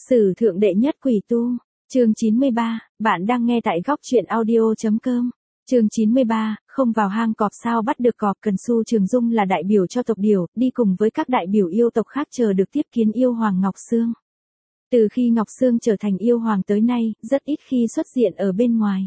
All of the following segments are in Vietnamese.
Sử thượng đệ nhất quỷ tu, chương 93, bạn đang nghe tại góc truyện audio.com. Chương 93, không vào hang cọp sao bắt được cọp. Cần Su Trường Dung là đại biểu cho tộc Điểu, đi cùng với các đại biểu yêu tộc khác chờ được tiếp kiến yêu hoàng Ngọc Sương. Từ khi Ngọc Sương trở thành yêu hoàng tới nay, rất ít khi xuất hiện ở bên ngoài.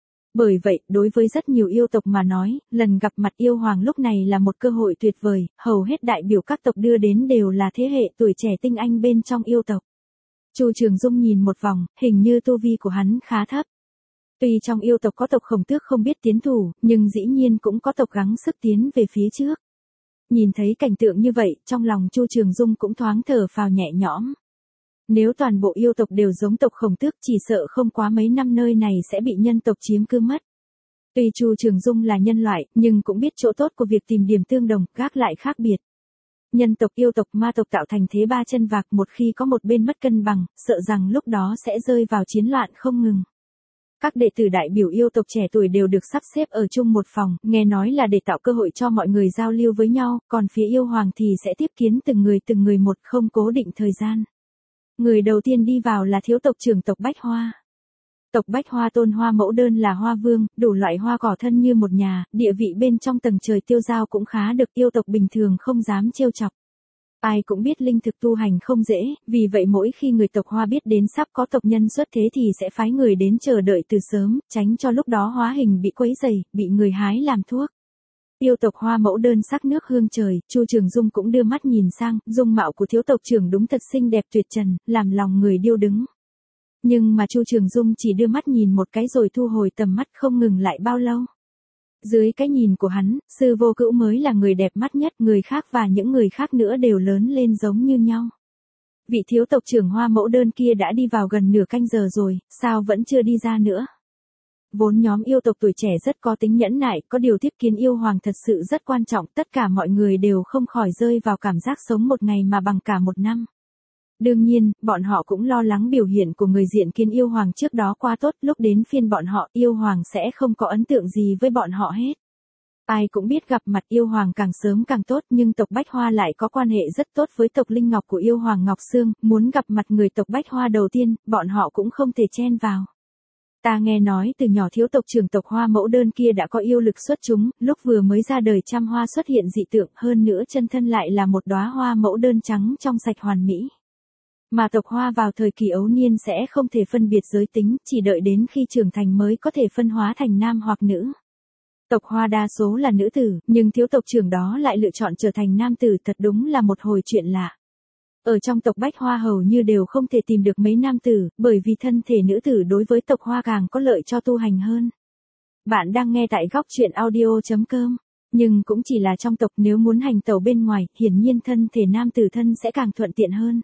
Bởi vậy, đối với rất nhiều yêu tộc mà nói, lần gặp mặt yêu hoàng lúc này là một cơ hội tuyệt vời, hầu hết đại biểu các tộc đưa đến đều là thế hệ tuổi trẻ tinh anh bên trong yêu tộc. Chu Trường Dung nhìn một vòng, hình như tu vi của hắn khá thấp. Tuy trong yêu tộc có tộc Khổng Tước không biết tiến thủ, nhưng dĩ nhiên cũng có tộc gắng sức tiến về phía trước. Nhìn thấy cảnh tượng như vậy, trong lòng Chu Trường Dung cũng thoáng thở phào nhẹ nhõm. Nếu toàn bộ yêu tộc đều giống tộc Khổng Tước, chỉ sợ không quá mấy năm nơi này sẽ bị nhân tộc chiếm cứ mất. Tuy Chu Trường Dung là nhân loại, nhưng cũng biết chỗ tốt của việc tìm điểm tương đồng, gác lại khác biệt. Nhân tộc, yêu tộc, ma tộc tạo thành thế ba chân vạc, một khi có một bên mất cân bằng, sợ rằng lúc đó sẽ rơi vào chiến loạn không ngừng. Các đệ tử đại biểu yêu tộc trẻ tuổi đều được sắp xếp ở chung một phòng, nghe nói là để tạo cơ hội cho mọi người giao lưu với nhau, còn phía yêu hoàng thì sẽ tiếp kiến từng người một, không cố định thời gian. Người đầu tiên đi vào là thiếu tộc trưởng tộc Bách Hoa. Tộc Bách Hoa tôn Hoa Mẫu Đơn là hoa vương, đủ loại hoa cỏ thân như một nhà, địa vị bên trong tầng trời tiêu giao cũng khá được yêu tộc bình thường không dám trêu chọc. Ai cũng biết linh thực tu hành không dễ, vì vậy mỗi khi người tộc Hoa biết đến sắp có tộc nhân xuất thế thì sẽ phái người đến chờ đợi từ sớm, tránh cho lúc đó hóa hình bị quấy rầy, bị người hái làm thuốc. Yêu tộc Hoa Mẫu Đơn sắc nước hương trời, Chu Trường Dung cũng đưa mắt nhìn sang, dung mạo của thiếu tộc trưởng đúng thật xinh đẹp tuyệt trần, làm lòng người điêu đứng. Nhưng mà Chu Trường Dung chỉ đưa mắt nhìn một cái rồi thu hồi tầm mắt, không ngừng lại bao lâu. Dưới cái nhìn của hắn, Sư Vô Cữu mới là người đẹp mắt nhất, người khác và những người khác nữa đều lớn lên giống như nhau. Vị thiếu tộc trưởng Hoa Mẫu Đơn kia đã đi vào gần nửa canh giờ rồi, sao vẫn chưa đi ra nữa? Vốn nhóm yêu tộc tuổi trẻ rất có tính nhẫn nại, có điều tiếp kiến yêu hoàng thật sự rất quan trọng, tất cả mọi người đều không khỏi rơi vào cảm giác sống một ngày mà bằng cả một năm. Đương nhiên, bọn họ cũng lo lắng biểu hiện của người diện kiến yêu hoàng trước đó quá tốt, lúc đến phiên bọn họ, yêu hoàng sẽ không có ấn tượng gì với bọn họ hết. Ai cũng biết gặp mặt yêu hoàng càng sớm càng tốt, nhưng tộc Bách Hoa lại có quan hệ rất tốt với tộc Linh Ngọc của yêu hoàng Ngọc Sương, muốn gặp mặt người tộc Bách Hoa đầu tiên, bọn họ cũng không thể chen vào. Ta nghe nói từ nhỏ thiếu tộc trưởng tộc Hoa Mẫu Đơn kia đã có yêu lực xuất chúng, lúc vừa mới ra đời trăm hoa xuất hiện dị tượng, hơn nữa chân thân lại là một đóa hoa mẫu đơn trắng trong sạch hoàn mỹ. Mà tộc Hoa vào thời kỳ ấu niên sẽ không thể phân biệt giới tính, chỉ đợi đến khi trưởng thành mới có thể phân hóa thành nam hoặc nữ. Tộc Hoa đa số là nữ tử, nhưng thiếu tộc trưởng đó lại lựa chọn trở thành nam tử, thật đúng là một hồi chuyện lạ. Ở trong tộc Bách Hoa hầu như đều không thể tìm được mấy nam tử, bởi vì thân thể nữ tử đối với tộc Hoa càng có lợi cho tu hành hơn. Bạn đang nghe tại góc truyện audio.com. Nhưng cũng chỉ là trong tộc, nếu muốn hành tẩu bên ngoài, hiển nhiên thân thể nam tử thân sẽ càng thuận tiện hơn.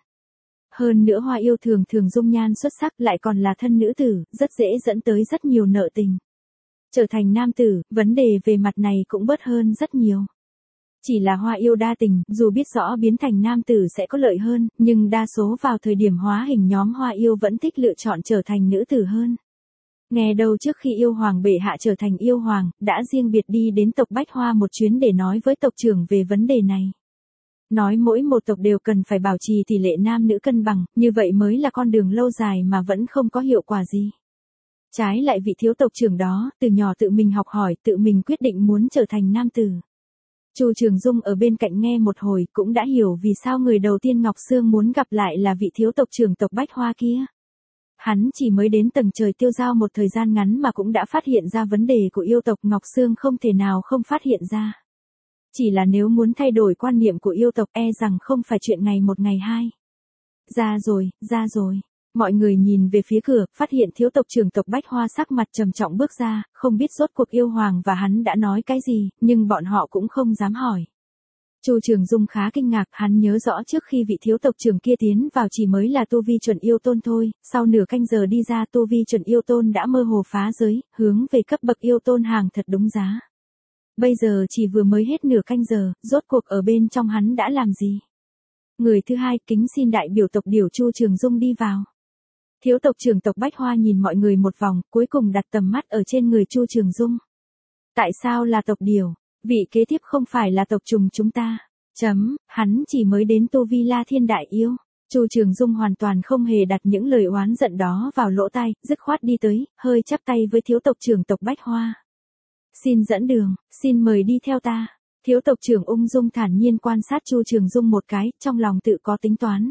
Hơn nữa Hoa yêu thường dung nhan xuất sắc, lại còn là thân nữ tử, rất dễ dẫn tới rất nhiều nợ tình. Trở thành nam tử, vấn đề về mặt này cũng bớt hơn rất nhiều. Chỉ là Hoa yêu đa tình, dù biết rõ biến thành nam tử sẽ có lợi hơn, nhưng đa số vào thời điểm hóa hình nhóm Hoa yêu vẫn thích lựa chọn trở thành nữ tử hơn. Nghe đâu trước khi yêu hoàng bệ hạ trở thành yêu hoàng, đã riêng biệt đi đến tộc Bách Hoa một chuyến để nói với tộc trưởng về vấn đề này. Nói mỗi một tộc đều cần phải bảo trì tỷ lệ nam nữ cân bằng, như vậy mới là con đường lâu dài mà vẫn không có hiệu quả gì. Trái lại vị thiếu tộc trưởng đó, từ nhỏ tự mình học hỏi, tự mình quyết định muốn trở thành nam tử. Chu Trường Dung ở bên cạnh nghe một hồi cũng đã hiểu vì sao người đầu tiên Ngọc Sương muốn gặp lại là vị thiếu tộc trưởng tộc Bách Hoa kia. Hắn chỉ mới đến tầng trời tiêu giao một thời gian ngắn mà cũng đã phát hiện ra vấn đề của yêu tộc, Ngọc Sương không thể nào không phát hiện ra. Chỉ là nếu muốn thay đổi quan niệm của yêu tộc e rằng không phải chuyện ngày một ngày hai. Ra rồi. Mọi người nhìn về phía cửa, phát hiện thiếu tộc trưởng tộc Bách Hoa sắc mặt trầm trọng bước ra, không biết rốt cuộc yêu hoàng và hắn đã nói cái gì, nhưng bọn họ cũng không dám hỏi. Chu Trường Dung khá kinh ngạc, hắn nhớ rõ trước khi vị thiếu tộc trưởng kia tiến vào chỉ mới là tu vi chuẩn yêu tôn thôi, sau nửa canh giờ đi ra tu vi chuẩn yêu tôn đã mơ hồ phá giới, hướng về cấp bậc yêu tôn hàng thật đúng giá. Bây giờ chỉ vừa mới hết nửa canh giờ, rốt cuộc ở bên trong hắn đã làm gì? Người thứ hai, kính xin đại biểu tộc Điểu Chu Trường Dung đi vào. Thiếu tộc trưởng tộc Bách Hoa nhìn mọi người một vòng, cuối cùng đặt tầm mắt ở trên người Chu Trường Dung. Tại sao là tộc Điểu? Vị kế tiếp không phải là tộc Trùng chúng ta. Hắn chỉ mới đến tu vi La Thiên đại yêu. Chu Trường Dung hoàn toàn không hề đặt những lời oán giận đó vào lỗ tai, dứt khoát đi tới, hơi chắp tay với thiếu tộc trưởng tộc Bách Hoa. Xin dẫn đường, xin mời đi theo ta. Thiếu tộc trưởng ung dung thản nhiên quan sát Chu Trường Dung một cái, trong lòng tự có tính toán.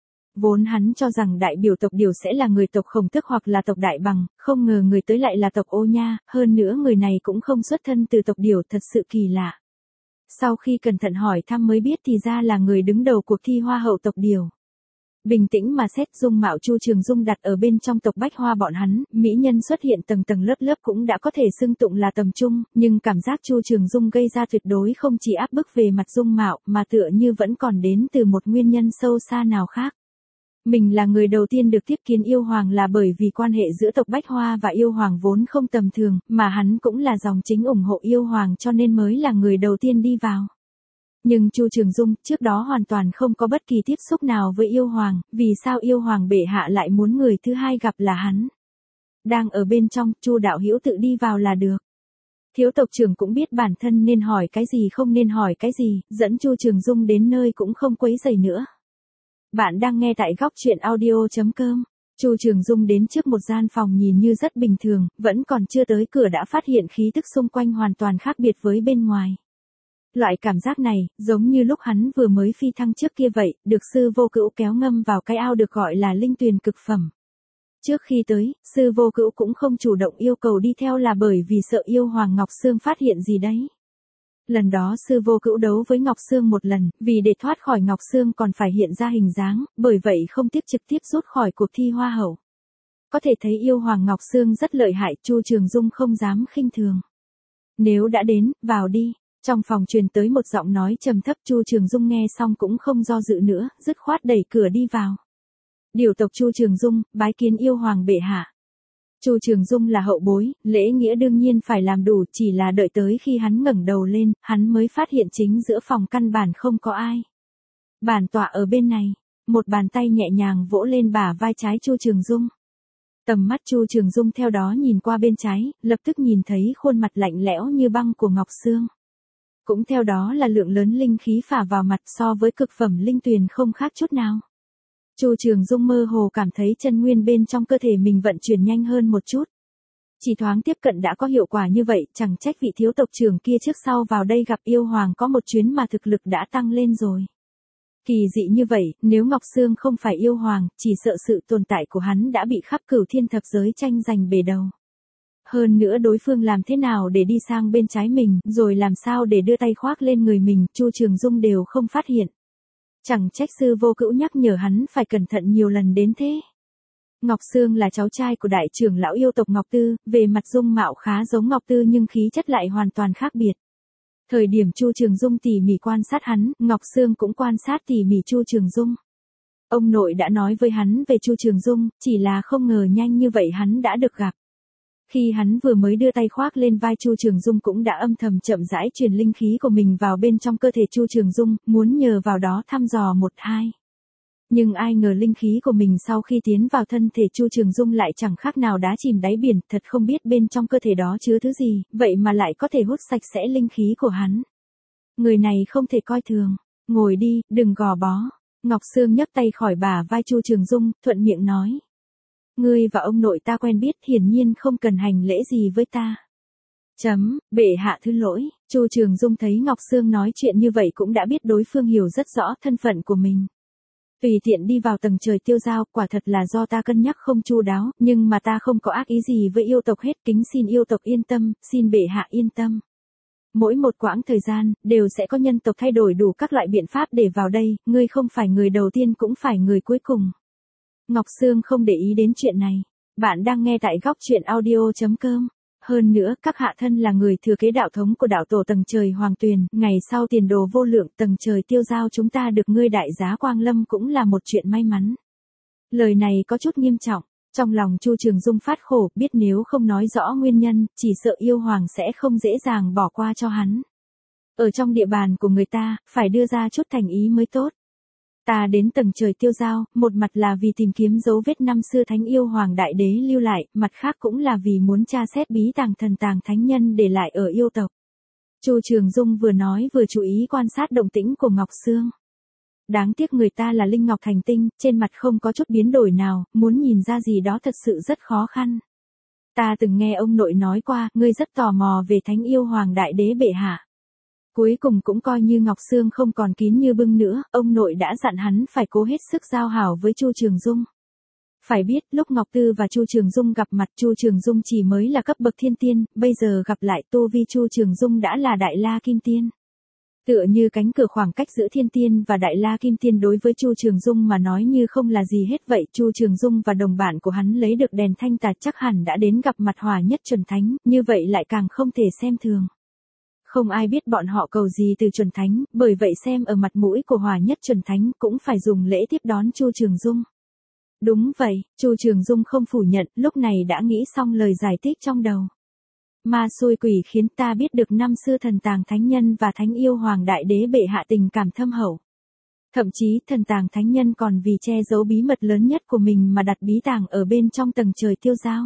Vốn hắn cho rằng đại biểu tộc Điều sẽ là người tộc Khổng Tước hoặc là tộc Đại Bằng, không ngờ người tới lại là tộc Ô Nha, hơn nữa người này cũng không xuất thân từ tộc Điều, thật sự kỳ lạ. Sau khi cẩn thận hỏi thăm mới biết thì ra là người đứng đầu cuộc thi Hoa hậu tộc Điều. Bình tĩnh mà xét dung mạo Chu Trường Dung đặt ở bên trong tộc Bách Hoa bọn hắn, mỹ nhân xuất hiện tầng tầng lớp lớp cũng đã có thể xưng tụng là tầm trung, nhưng cảm giác Chu Trường Dung gây ra tuyệt đối không chỉ áp bức về mặt dung mạo, mà tựa như vẫn còn đến từ một nguyên nhân sâu xa nào khác. Mình là người đầu tiên được tiếp kiến yêu hoàng là bởi vì quan hệ giữa tộc Bách Hoa và yêu hoàng vốn không tầm thường, mà hắn cũng là dòng chính ủng hộ yêu hoàng cho nên mới là người đầu tiên đi vào. Nhưng Chu Trường Dung trước đó hoàn toàn không có bất kỳ tiếp xúc nào với yêu hoàng, vì sao yêu hoàng bệ hạ lại muốn người thứ hai gặp là hắn. Đang ở bên trong, Chu đạo hữu tự đi vào là được. Thiếu tộc trưởng cũng biết bản thân nên hỏi cái gì không nên hỏi cái gì, dẫn Chu Trường Dung đến nơi cũng không quấy rầy nữa. Bạn đang nghe tại góc truyện audio.com. Chu Trường Dung đến trước một gian phòng nhìn như rất bình thường, vẫn còn chưa tới cửa đã phát hiện khí tức xung quanh hoàn toàn khác biệt với bên ngoài. Loại cảm giác này, giống như lúc hắn vừa mới phi thăng trước kia vậy, được sư vô cữu kéo ngâm vào cái ao được gọi là linh tuyền cực phẩm. Trước khi tới, sư vô cữu cũng không chủ động yêu cầu đi theo là bởi vì sợ yêu hoàng Ngọc Sương phát hiện gì đấy. Lần đó sư vô cữu đấu với Ngọc Sương một lần, vì để thoát khỏi Ngọc Sương còn phải hiện ra hình dáng, bởi vậy không tiếc trực tiếp rút khỏi cuộc thi Hoa hậu. Có thể thấy yêu hoàng Ngọc Sương rất lợi hại, Chu Trường Dung không dám khinh thường. Nếu đã đến, vào đi. Trong phòng truyền tới một giọng nói trầm thấp, Chu Trường Dung nghe xong cũng không do dự nữa, dứt khoát đẩy cửa đi vào. Điều tộc Chu Trường Dung, bái kiến yêu hoàng bệ hạ. Chu Trường Dung là hậu bối, lễ nghĩa đương nhiên phải làm đủ, chỉ là đợi tới khi hắn ngẩng đầu lên, hắn mới phát hiện chính giữa phòng căn bản không có ai. Bản tọa ở bên này, một bàn tay nhẹ nhàng vỗ lên bả vai trái Chu Trường Dung. Tầm mắt Chu Trường Dung theo đó nhìn qua bên trái, lập tức nhìn thấy khuôn mặt lạnh lẽo như băng của Ngọc Sương. Cũng theo đó là lượng lớn linh khí phả vào mặt so với cực phẩm linh tuyền không khác chút nào. Chu Trường Dung mơ hồ cảm thấy chân nguyên bên trong cơ thể mình vận chuyển nhanh hơn một chút. Chỉ thoáng tiếp cận đã có hiệu quả như vậy, chẳng trách vị thiếu tộc trưởng kia trước sau vào đây gặp yêu hoàng có một chuyến mà thực lực đã tăng lên rồi. Kỳ dị như vậy, nếu Ngọc Sương không phải yêu hoàng, chỉ sợ sự tồn tại của hắn đã bị khắp cửu thiên thập giới tranh giành bể đầu. Hơn nữa đối phương làm thế nào để đi sang bên trái mình, rồi làm sao để đưa tay khoác lên người mình, Chu Trường Dung đều không phát hiện. Chẳng trách sư vô cữu nhắc nhở hắn phải cẩn thận nhiều lần đến thế. Ngọc Sương là cháu trai của đại trưởng lão yêu tộc Ngọc Tư, về mặt dung mạo khá giống Ngọc Tư nhưng khí chất lại hoàn toàn khác biệt. Thời điểm Chu Trường Dung tỉ mỉ quan sát hắn, Ngọc Sương cũng quan sát tỉ mỉ Chu Trường Dung. Ông nội đã nói với hắn về Chu Trường Dung, chỉ là không ngờ nhanh như vậy hắn đã được gặp. Khi hắn vừa mới đưa tay khoác lên vai Chu Trường Dung cũng đã âm thầm chậm rãi truyền linh khí của mình vào bên trong cơ thể Chu Trường Dung, muốn nhờ vào đó thăm dò một hai. Nhưng ai ngờ linh khí của mình sau khi tiến vào thân thể Chu Trường Dung lại chẳng khác nào đá chìm đáy biển, thật không biết bên trong cơ thể đó chứa thứ gì, vậy mà lại có thể hút sạch sẽ linh khí của hắn. Người này không thể coi thường, ngồi đi, đừng gò bó. Ngọc Sương nhấc tay khỏi bả vai Chu Trường Dung, thuận miệng nói. Ngươi và ông nội ta quen biết, hiển nhiên không cần hành lễ gì với ta. Bệ hạ thứ lỗi, Chu Trường Dung thấy Ngọc Sương nói chuyện như vậy cũng đã biết đối phương hiểu rất rõ thân phận của mình. Tùy tiện đi vào tầng trời tiêu giao, quả thật là do ta cân nhắc không chu đáo, nhưng mà ta không có ác ý gì với yêu tộc hết, kính xin yêu tộc yên tâm, xin bệ hạ yên tâm. Mỗi một quãng thời gian, đều sẽ có nhân tộc thay đổi đủ các loại biện pháp để vào đây, ngươi không phải người đầu tiên cũng phải người cuối cùng. Ngọc Sương không để ý đến chuyện này. Bạn đang nghe tại góc truyện audio.com. Hơn nữa, các hạ thân là người thừa kế đạo thống của đạo tổ tầng trời Hoàng Tuyền, ngày sau tiền đồ vô lượng tầng trời tiêu giao chúng ta được ngươi đại giá quang lâm cũng là một chuyện may mắn. Lời này có chút nghiêm trọng. Trong lòng Chu Trường Dung phát khổ, biết nếu không nói rõ nguyên nhân, chỉ sợ yêu hoàng sẽ không dễ dàng bỏ qua cho hắn. Ở trong địa bàn của người ta, phải đưa ra chút thành ý mới tốt. Ta đến tầng trời tiêu giao, một mặt là vì tìm kiếm dấu vết năm xưa thánh yêu hoàng đại đế lưu lại, mặt khác cũng là vì muốn tra xét bí tàng thần tàng thánh nhân để lại ở yêu tộc. Chu Trường Dung vừa nói vừa chú ý quan sát động tĩnh của Ngọc Sương. Đáng tiếc người ta là Linh Ngọc Thành Tinh, trên mặt không có chút biến đổi nào, muốn nhìn ra gì đó thật sự rất khó khăn. Ta từng nghe ông nội nói qua, ngươi rất tò mò về Thánh Yêu Hoàng Đại Đế bệ hạ. Cuối cùng cũng coi như Ngọc Sương không còn kín như bưng nữa, ông nội đã dặn hắn phải cố hết sức giao hảo với Chu Trường Dung. Phải biết, lúc Ngọc Tư và Chu Trường Dung gặp mặt, Chu Trường Dung chỉ mới là cấp bậc thiên tiên, bây giờ gặp lại tu vi Chu Trường Dung đã là Đại La Kim Tiên. Tựa như cánh cửa khoảng cách giữa thiên tiên và Đại La Kim Tiên đối với Chu Trường Dung mà nói như không là gì hết vậy. Chu Trường Dung và đồng bạn của hắn lấy được đèn thanh tà chắc hẳn đã đến gặp mặt Hòa Nhất Chuẩn Thánh, như vậy lại càng không thể xem thường. Không ai biết bọn họ cầu gì từ Chuẩn Thánh, bởi vậy xem ở mặt mũi của Hòa Nhất Chuẩn Thánh cũng phải dùng lễ tiếp đón Chu Trường Dung. Đúng vậy, Chu Trường Dung không phủ nhận, lúc này đã nghĩ xong lời giải thích trong đầu. Ma xui quỷ khiến ta biết được năm xưa Thần Tàng Thánh Nhân và Thánh Yêu Hoàng Đại Đế bệ hạ tình cảm thâm hậu. Thậm chí Thần Tàng Thánh Nhân còn vì che giấu bí mật lớn nhất của mình mà đặt bí tàng ở bên trong tầng trời tiêu giao.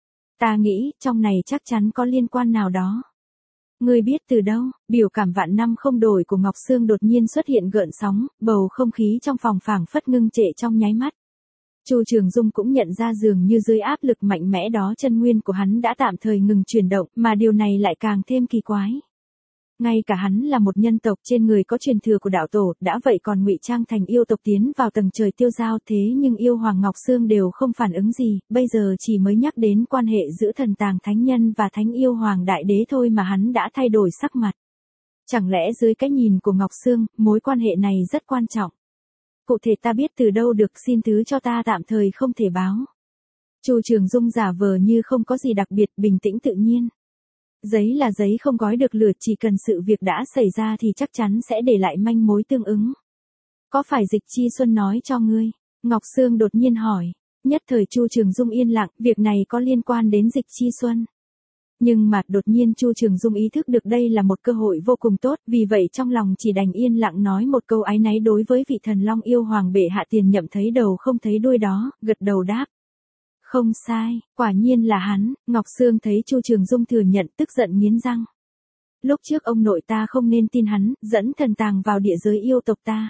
Ta nghĩ, trong này chắc chắn có liên quan nào đó. Ngươi biết từ đâu? Biểu cảm vạn năm không đổi của Ngọc Sương đột nhiên xuất hiện gợn sóng, bầu không khí trong phòng phảng phất ngưng trệ trong nháy mắt. Chu Trường Dung cũng nhận ra dường như dưới áp lực mạnh mẽ đó chân nguyên của hắn đã tạm thời ngừng chuyển động, mà điều này lại càng thêm kỳ quái. Ngay cả hắn là một nhân tộc trên người có truyền thừa của đạo tổ, đã vậy còn ngụy trang thành yêu tộc tiến vào tầng trời tiêu giao, thế nhưng yêu Hoàng Ngọc Sương đều không phản ứng gì, bây giờ chỉ mới nhắc đến quan hệ giữa Thần Tàng Thánh Nhân và Thánh Yêu Hoàng Đại Đế thôi mà hắn đã thay đổi sắc mặt. Chẳng lẽ dưới cái nhìn của Ngọc Sương, mối quan hệ này rất quan trọng. Cụ thể ta biết từ đâu được, xin thứ cho ta tạm thời không thể báo. Chu Trường Dung giả vờ như không có gì đặc biệt, bình tĩnh tự nhiên. Giấy là giấy không gói được lửa, chỉ cần sự việc đã xảy ra thì chắc chắn sẽ để lại manh mối tương ứng. Có phải Dịch Chi Xuân nói cho ngươi? Ngọc Sương đột nhiên hỏi. Nhất thời Chu Trường Dung yên lặng, việc này có liên quan đến Dịch Chi Xuân. Nhưng mà đột nhiên Chu Trường Dung ý thức được đây là một cơ hội vô cùng tốt, vì vậy trong lòng chỉ đành yên lặng nói một câu áy náy đối với vị Thần Long Yêu Hoàng bệ hạ tiền nhậm thấy đầu không thấy đuôi đó, gật đầu đáp. Không sai, quả nhiên là hắn. Ngọc Sương thấy Chu Trường Dung thừa nhận tức giận nghiến răng. Lúc trước ông nội ta không nên tin hắn, dẫn thần tàng vào địa giới yêu tộc ta.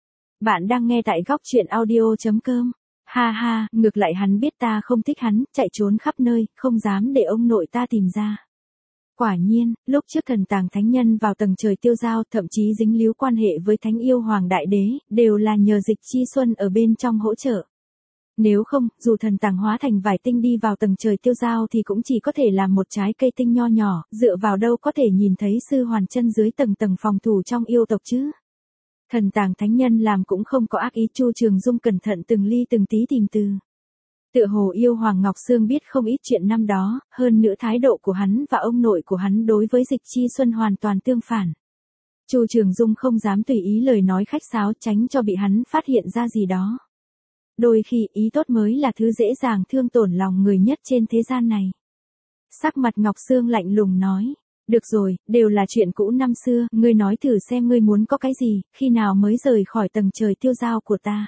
Bạn đang nghe tại góc truyện audio.com. Ha ha, ngược lại hắn biết ta không thích hắn, chạy trốn khắp nơi, không dám để ông nội ta tìm ra. Quả nhiên, lúc trước Thần Tàng Thánh Nhân vào tầng trời tiêu giao, thậm chí dính líu quan hệ với Thánh Yêu Hoàng Đại Đế, đều là nhờ Dịch Chi Xuân ở bên trong hỗ trợ. Nếu không, dù thần tàng hóa thành vài tinh đi vào tầng trời tiêu giao thì cũng chỉ có thể là một trái cây tinh nho nhỏ, dựa vào đâu có thể nhìn thấy sư hoàn chân dưới tầng tầng phòng thủ trong yêu tộc chứ. Thần Tàng Thánh Nhân làm cũng không có ác ý. Chu Trường Dung cẩn thận từng ly từng tí tìm từ. Tựa hồ yêu Hoàng Ngọc Sương biết không ít chuyện năm đó, hơn nữa thái độ của hắn và ông nội của hắn đối với Dịch Chi Xuân hoàn toàn tương phản. Chu Trường Dung không dám tùy ý lời nói khách sáo, tránh cho bị hắn phát hiện ra gì đó. Đôi khi ý tốt mới là thứ dễ dàng thương tổn lòng người nhất trên thế gian này. Sắc mặt Ngọc Sương lạnh lùng nói. Được rồi, đều là chuyện cũ năm xưa, ngươi nói thử xem ngươi muốn có cái gì, khi nào mới rời khỏi tầng trời tiêu giao của ta.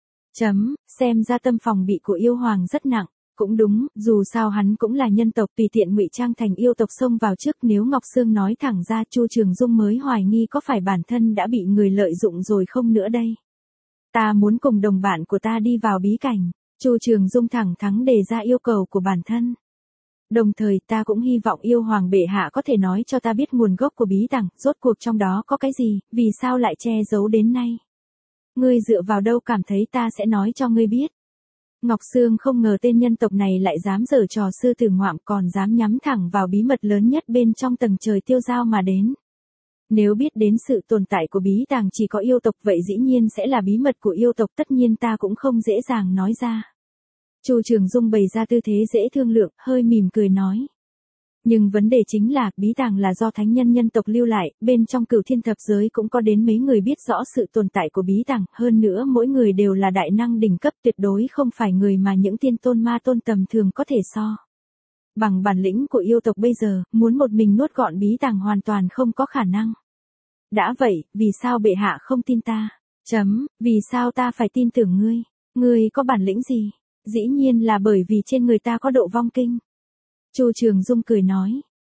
Xem ra tâm phòng bị của yêu hoàng rất nặng. Cũng đúng, dù sao hắn cũng là nhân tộc, tùy tiện ngụy trang thành yêu tộc xông vào trước. Nếu Ngọc Sương nói thẳng ra, Chu Trường Dung mới hoài nghi có phải bản thân đã bị người lợi dụng rồi không nữa đây. Ta muốn cùng đồng bạn của ta đi vào bí cảnh. Chu Trường Dung thẳng thắn đề ra yêu cầu của bản thân. Đồng thời ta cũng hy vọng yêu hoàng bệ hạ có thể nói cho ta biết nguồn gốc của bí tàng, rốt cuộc trong đó có cái gì, vì sao lại che giấu đến nay. Ngươi dựa vào đâu cảm thấy ta sẽ nói cho ngươi biết. Ngọc Sương không ngờ tên nhân tộc này lại dám giở trò sư tử ngoạm, còn dám nhắm thẳng vào bí mật lớn nhất bên trong tầng trời tiêu giao mà đến. Nếu biết đến sự tồn tại của bí tàng chỉ có yêu tộc, vậy dĩ nhiên sẽ là bí mật của yêu tộc, tất nhiên ta cũng không dễ dàng nói ra. Chu Trường Dung bày ra tư thế dễ thương lượng, hơi mỉm cười nói. Nhưng vấn đề chính là, bí tàng là do thánh nhân nhân tộc lưu lại, bên trong Cửu Thiên Thập Giới cũng có đến mấy người biết rõ sự tồn tại của bí tàng, hơn nữa mỗi người đều là đại năng đỉnh cấp, tuyệt đối không phải người mà những tiên tôn ma tôn tầm thường có thể so. Bằng bản lĩnh của yêu tộc bây giờ, muốn một mình nuốt gọn bí tàng hoàn toàn không có khả năng. Đã vậy, vì sao bệ hạ không tin ta? Vì sao ta phải tin tưởng ngươi? Ngươi có bản lĩnh gì? Dĩ nhiên là bởi vì trên người ta có độ vong kinh. Chu Trường Dung cười nói.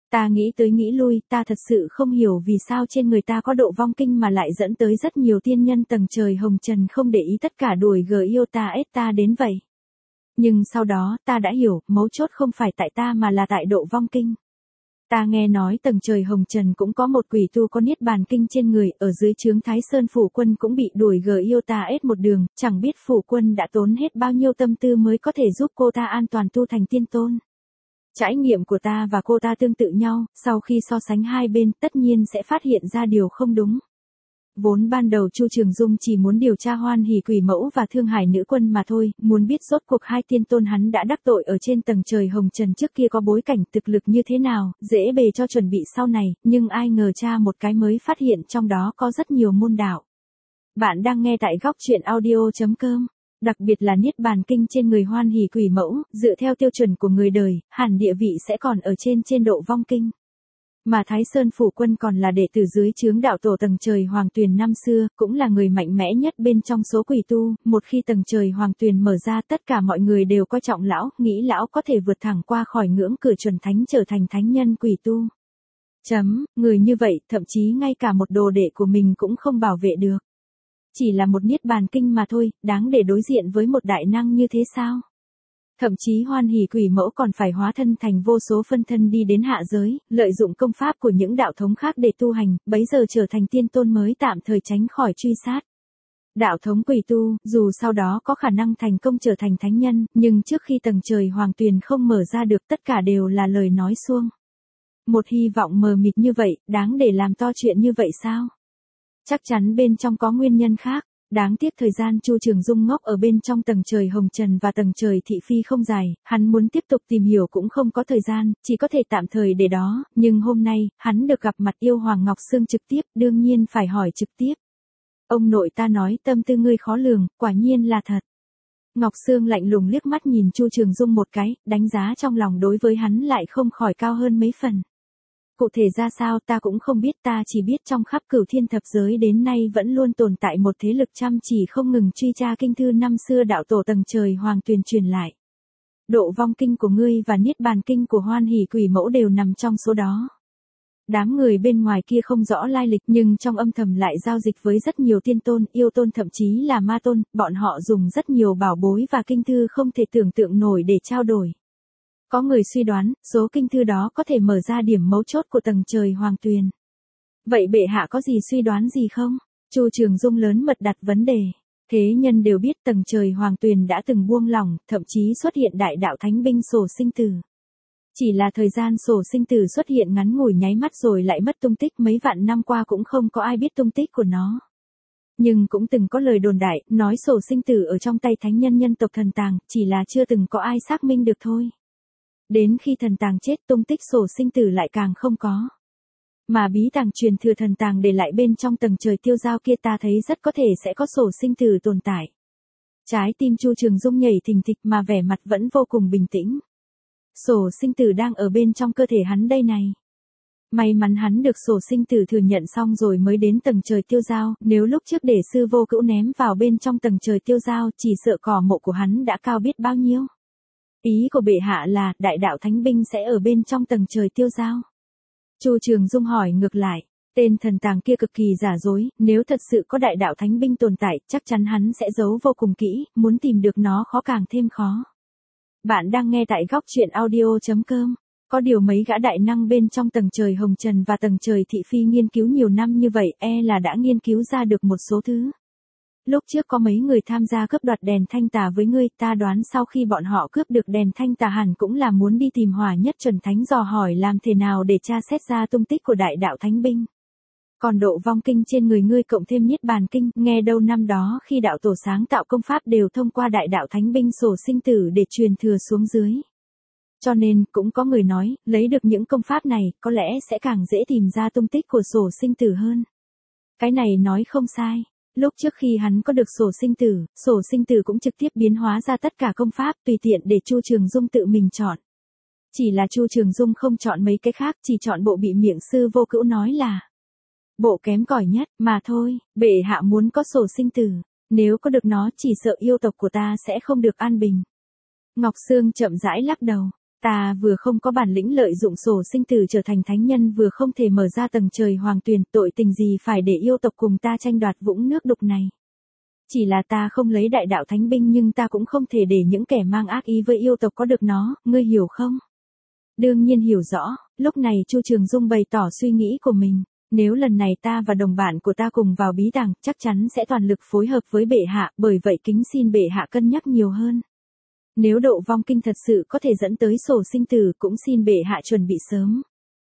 Ta nghĩ tới nghĩ lui, ta thật sự không hiểu vì sao trên người ta có độ vong kinh mà lại dẫn tới rất nhiều tiên nhân tầng trời hồng trần không để ý tất cả đuổi yêu ta ép ta đến vậy. Nhưng sau đó, ta đã hiểu, mấu chốt không phải tại ta mà là tại độ vong kinh. Ta nghe nói tầng trời hồng trần cũng có một quỷ tu có niết bàn kinh trên người, ở dưới trướng Thái Sơn phủ quân cũng bị đuổi yêu ta ép một đường, chẳng biết phủ quân đã tốn hết bao nhiêu tâm tư mới có thể giúp cô ta an toàn tu thành tiên tôn. Trải nghiệm của ta và cô ta tương tự nhau, sau khi so sánh hai bên tất nhiên sẽ phát hiện ra điều không đúng. Vốn ban đầu Chu Trường Dung chỉ muốn điều tra Hoan Hỷ Quỷ Mẫu và Thương Hải Nữ Quân mà thôi, muốn biết rốt cuộc hai tiên tôn hắn đã đắc tội ở trên tầng trời hồng trần trước kia có bối cảnh thực lực như thế nào, dễ bề cho chuẩn bị sau này, nhưng ai ngờ tra một cái mới phát hiện trong đó có rất nhiều môn đạo. Bạn đang nghe tại góc truyện audio.com. Đặc biệt là niết bàn kinh trên người Hoan Hỷ Quỷ Mẫu, dựa theo tiêu chuẩn của người đời, hẳn địa vị sẽ còn ở trên độ vong kinh. Mà Thái Sơn phủ quân còn là đệ tử dưới trướng đạo tổ tầng trời Hoàng Tuyền năm xưa, cũng là người mạnh mẽ nhất bên trong số quỷ tu, một khi tầng trời Hoàng Tuyền mở ra tất cả mọi người đều coi trọng lão, nghĩ lão có thể vượt thẳng qua khỏi ngưỡng cửa chuẩn thánh trở thành thánh nhân quỷ tu. Người như vậy, thậm chí ngay cả một đồ đệ của mình cũng không bảo vệ được. Chỉ là một niết bàn kinh mà thôi, đáng để đối diện với một đại năng như thế sao? Thậm chí Hoan Hỷ Quỷ Mẫu còn phải hóa thân thành vô số phân thân đi đến hạ giới, lợi dụng công pháp của những đạo thống khác để tu hành, bấy giờ trở thành tiên tôn mới tạm thời tránh khỏi truy sát. Đạo thống quỷ tu, dù sau đó có khả năng thành công trở thành thánh nhân, nhưng trước khi tầng trời Hoàng Tuyền không mở ra được tất cả đều là lời nói suông. Một hy vọng mờ mịt như vậy, đáng để làm to chuyện như vậy sao? Chắc chắn bên trong có nguyên nhân khác. Đáng tiếc thời gian Chu Trường Dung ngốc ở bên trong tầng trời hồng trần và tầng trời thị phi không dài, hắn muốn tiếp tục tìm hiểu cũng không có thời gian, chỉ có thể tạm thời để đó, nhưng hôm nay, hắn được gặp mặt yêu Hoàng Ngọc Sương trực tiếp, đương nhiên phải hỏi trực tiếp. Ông nội ta nói tâm tư ngươi khó lường, quả nhiên là thật. Ngọc Sương lạnh lùng liếc mắt nhìn Chu Trường Dung một cái, đánh giá trong lòng đối với hắn lại không khỏi cao hơn mấy phần. Cụ thể ra sao ta cũng không biết, ta chỉ biết trong khắp cửu thiên thập giới đến nay vẫn luôn tồn tại một thế lực chăm chỉ không ngừng truy tra kinh thư năm xưa đạo tổ tầng trời Hoàng Tuyền truyền lại. Độ vong kinh của ngươi và niết bàn kinh của Hoan Hỷ Quỷ Mẫu đều nằm trong số đó. Đám người bên ngoài kia không rõ lai lịch nhưng trong âm thầm lại giao dịch với rất nhiều tiên tôn, yêu tôn thậm chí là ma tôn, bọn họ dùng rất nhiều bảo bối và kinh thư không thể tưởng tượng nổi để trao đổi. Có người suy đoán, số kinh thư đó có thể mở ra điểm mấu chốt của tầng trời Hoàng Tuyền. Vậy bệ hạ có gì suy đoán gì không? Chu Trường Dung lớn mật đặt vấn đề. Thế nhân đều biết tầng trời Hoàng Tuyền đã từng buông lỏng, thậm chí xuất hiện đại đạo thánh binh sổ sinh tử. Chỉ là thời gian sổ sinh tử xuất hiện ngắn ngủi nháy mắt rồi lại mất tung tích, mấy vạn năm qua cũng không có ai biết tung tích của nó. Nhưng cũng từng có lời đồn đại, nói sổ sinh tử ở trong tay thánh nhân nhân tộc thần tàng, chỉ là chưa từng có ai xác minh được thôi. Đến khi thần tàng chết tung tích sổ sinh tử lại càng không có. Mà bí tàng truyền thừa thần tàng để lại bên trong tầng trời tiêu giao kia ta thấy rất có thể sẽ có sổ sinh tử tồn tại. Trái tim Chu Trường Dung nhảy thình thịch mà vẻ mặt vẫn vô cùng bình tĩnh. Sổ sinh tử đang ở bên trong cơ thể hắn đây này. May mắn hắn được sổ sinh tử thừa nhận xong rồi mới đến tầng trời tiêu giao, nếu lúc trước để sư vô cữu ném vào bên trong tầng trời tiêu giao chỉ sợ cỏ mộ của hắn đã cao biết bao nhiêu. Ý của bệ hạ là, đại đạo thánh binh sẽ ở bên trong tầng trời tiêu giao. Chu Trường Dung hỏi ngược lại, tên thần tàng kia cực kỳ giả dối, nếu thật sự có đại đạo thánh binh tồn tại, chắc chắn hắn sẽ giấu vô cùng kỹ, muốn tìm được nó khó càng thêm khó. Bạn đang nghe tại góc truyện audio.com. Có điều mấy gã đại năng bên trong tầng trời hồng trần và tầng trời thị phi nghiên cứu nhiều năm như vậy, là đã nghiên cứu ra được một số thứ. Lúc trước có mấy người tham gia cướp đoạt đèn thanh tà với ngươi, ta đoán sau khi bọn họ cướp được đèn thanh tà hẳn cũng là muốn đi tìm Hỏa Nhất Chuẩn Thánh dò hỏi làm thế nào để tra xét ra tung tích của đại đạo thánh binh. Còn độ vong kinh trên người ngươi cộng thêm niết bàn kinh, nghe đâu năm đó khi đạo tổ sáng tạo công pháp đều thông qua đại đạo thánh binh sổ sinh tử để truyền thừa xuống dưới. Cho nên, cũng có người nói, lấy được những công pháp này, có lẽ sẽ càng dễ tìm ra tung tích của sổ sinh tử hơn. Cái này nói không sai. Lúc trước khi hắn có được sổ sinh tử cũng trực tiếp biến hóa ra tất cả công pháp tùy tiện để Chu Trường Dung tự mình chọn. Chỉ là Chu Trường Dung không chọn mấy cái khác, chỉ chọn bộ bị miệng sư vô cữu nói là bộ kém cỏi nhất, mà thôi, bệ hạ muốn có sổ sinh tử, nếu có được nó chỉ sợ yêu tộc của ta sẽ không được an bình. Ngọc Sương chậm rãi lắc đầu, Ta vừa không có bản lĩnh lợi dụng sổ sinh tử trở thành thánh nhân, vừa không thể mở ra tầng trời hoàng tuyền, tội tình gì phải để yêu tộc cùng ta tranh đoạt vũng nước đục này. Chỉ là ta không lấy đại đạo thánh binh, nhưng ta cũng không thể để những kẻ mang ác ý với yêu tộc có được nó, ngươi hiểu không? Đương nhiên hiểu rõ. Lúc này Chu Trường Dung bày tỏ suy nghĩ của mình. Nếu lần này ta và đồng bạn của ta cùng vào bí tàng, chắc chắn sẽ toàn lực phối hợp với bệ hạ, bởi vậy kính xin bệ hạ cân nhắc nhiều hơn. Nếu độ vong kinh thật sự có thể dẫn tới sổ sinh tử, cũng xin bệ hạ chuẩn bị sớm.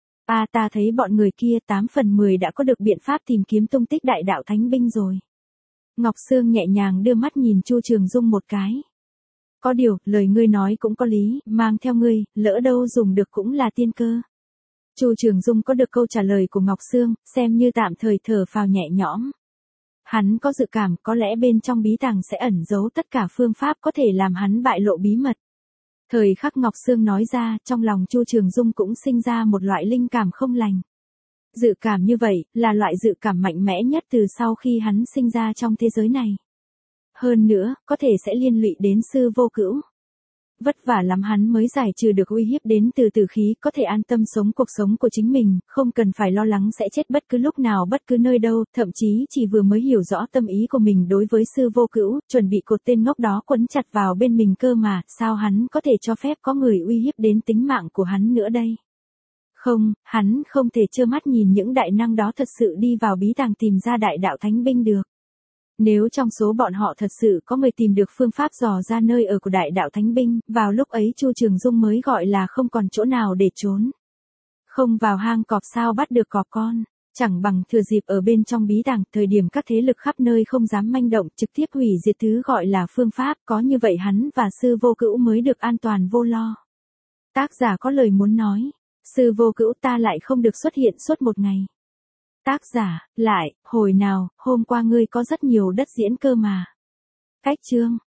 Ta thấy bọn người kia 8 phần 10 đã có được biện pháp tìm kiếm tung tích đại đạo thánh binh rồi. Ngọc Sương nhẹ nhàng đưa mắt nhìn Chu Trường Dung một cái. Có điều, lời ngươi nói cũng có lý, mang theo ngươi, lỡ đâu dùng được cũng là tiên cơ. Chu Trường Dung có được câu trả lời của Ngọc Sương, xem như tạm thời thở phào nhẹ nhõm. Hắn có dự cảm có lẽ bên trong bí tàng sẽ ẩn giấu tất cả phương pháp có thể làm hắn bại lộ bí mật. Thời khắc Ngọc Sương nói ra, trong lòng Chu Trường Dung cũng sinh ra một loại linh cảm không lành. Dự cảm như vậy, là loại dự cảm mạnh mẽ nhất từ sau khi hắn sinh ra trong thế giới này. Hơn nữa, có thể sẽ liên lụy đến Sư Vô Cữu. Vất vả lắm hắn mới giải trừ được uy hiếp đến từ tử khí, có thể an tâm sống cuộc sống của chính mình, không cần phải lo lắng sẽ chết bất cứ lúc nào bất cứ nơi đâu, thậm chí chỉ vừa mới hiểu rõ tâm ý của mình đối với Sư Vô Cữu, chuẩn bị cột tên ngốc đó quấn chặt vào bên mình cơ mà, sao hắn có thể cho phép có người uy hiếp đến tính mạng của hắn nữa đây? Không, hắn không thể trơ mắt nhìn những đại năng đó thật sự đi vào bí tàng tìm ra đại đạo thánh binh được. Nếu trong số bọn họ thật sự có người tìm được phương pháp dò ra nơi ở của đại đạo thánh binh, vào lúc ấy Chu Trường Dung mới gọi là không còn chỗ nào để trốn. Không vào hang cọp sao bắt được cọp con, chẳng bằng thừa dịp ở bên trong bí tàng, thời điểm các thế lực khắp nơi không dám manh động, trực tiếp hủy diệt thứ gọi là phương pháp, có như vậy hắn và Sư Vô Cữu mới được an toàn vô lo. Tác giả có lời muốn nói, Sư Vô Cữu ta lại không được xuất hiện suốt một ngày. Tác giả, lại, hồi nào, hôm qua ngươi có rất nhiều đất diễn cơ mà. Cách chương.